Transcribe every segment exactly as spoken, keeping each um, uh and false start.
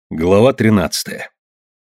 Глава тринадцатая.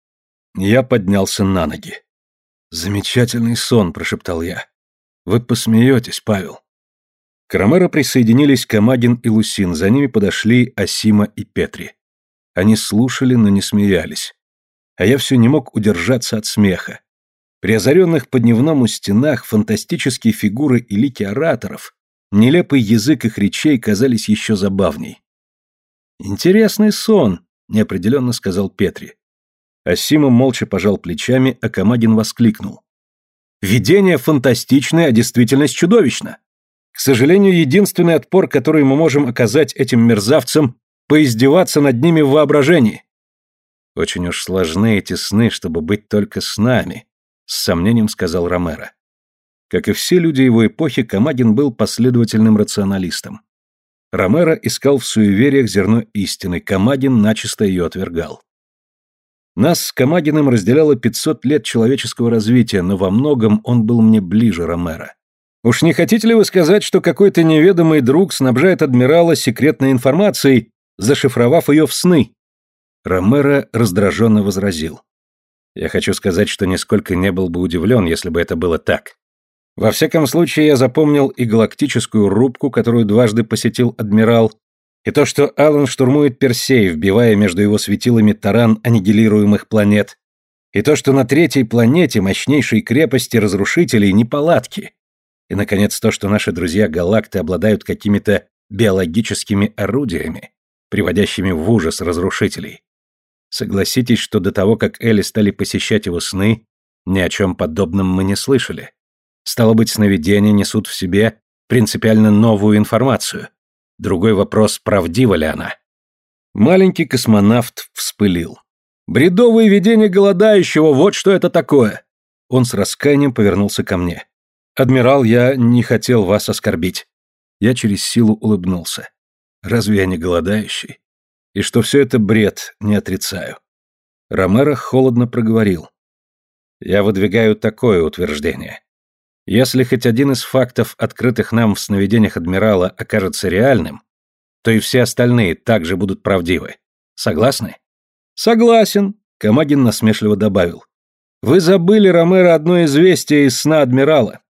Я поднялся на ноги. «Замечательный сон», — прошептал я. «Вы посмеетесь, Павел». К Ромеро присоединились Камагин и Лусин, за ними подошли Асима и Петри. Они слушали, но не смеялись. А я все не мог удержаться от смеха. При озаренных по дневному стенах фантастические фигуры и лики ораторов, нелепый язык их речей казались еще забавней. «Интересный сон», — неопределенно сказал Петри. Асима молча пожал плечами, а Камагин воскликнул. «Видение фантастичное, а действительность чудовищна. К сожалению, единственный отпор, который мы можем оказать этим мерзавцам, поиздеваться над ними в воображении». «Очень уж сложны эти сны, чтобы быть только с нами», — с сомнением сказал Ромеро. Как и все люди его эпохи, Камагин был последовательным рационалистом. Ромеро искал в суевериях зерно истины, Камагин начисто ее отвергал. Нас с Камагиным разделяло пятьсот лет человеческого развития, но во многом он был мне ближе Ромеро. «Уж не хотите ли вы сказать, что какой-то неведомый друг снабжает адмирала секретной информацией, зашифровав ее в сны?» Ромеро раздраженно возразил. «Я хочу сказать, что нисколько не был бы удивлен, если бы это было так. Во всяком случае, я запомнил и галактическую рубку, которую дважды посетил адмирал, и то, что Алан штурмует Персей, вбивая между его светилами таран аннигилируемых планет, и то, что на третьей планете мощнейшей крепости разрушителей неполадки, и, наконец, то, что наши друзья-галакты обладают какими-то биологическими орудиями, приводящими в ужас разрушителей. Согласитесь, что до того, как Элли стали посещать его сны, ни о чем подобном мы не слышали. Стало быть, сновидения несут в себе принципиально новую информацию. Другой вопрос, правдива ли она. Маленький космонавт вспылил. «Бредовые видения голодающего, вот что это такое!» Он с раскаянием повернулся ко мне. «Адмирал, я не хотел вас оскорбить». Я через силу улыбнулся. «Разве я не голодающий? И что все это бред, не отрицаю». Ромеро холодно проговорил. «Я выдвигаю такое утверждение. Если хоть один из фактов, открытых нам в сновидениях адмирала, окажется реальным, то и все остальные также будут правдивы. Согласны?» «Согласен», — Камагин насмешливо добавил. «Вы забыли, Ромеро, одно известие из сна адмирала.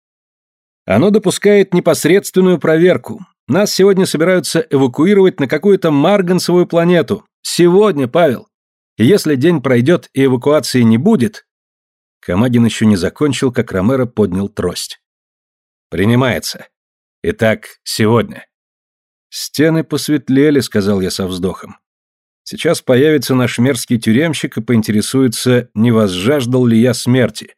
Оно допускает непосредственную проверку. Нас сегодня собираются эвакуировать на какую-то марганцевую планету. Сегодня, Павел. И если день пройдет и эвакуации не будет...» Камагин еще не закончил, как Ромеро поднял трость. «Принимается. Итак, сегодня». «Стены посветлели», — сказал я со вздохом. «Сейчас появится наш мерзкий тюремщик и поинтересуется, не возжаждал ли я смерти».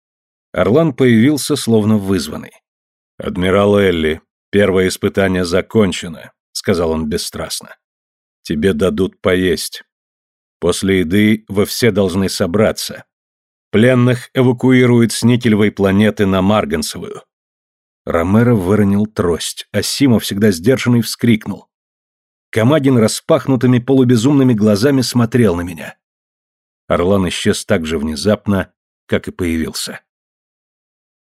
Орлан появился, словно вызванный. «Адмирал Элли, первое испытание закончено», — сказал он бесстрастно. «Тебе дадут поесть. После еды вы все должны собраться. Пленных эвакуируют с никелевой планеты на Марганцевую». Ромеро выронил трость, а Сима, всегда сдержанный, вскрикнул. Камагин распахнутыми полубезумными глазами смотрел на меня. Орлан исчез так же внезапно, как и появился.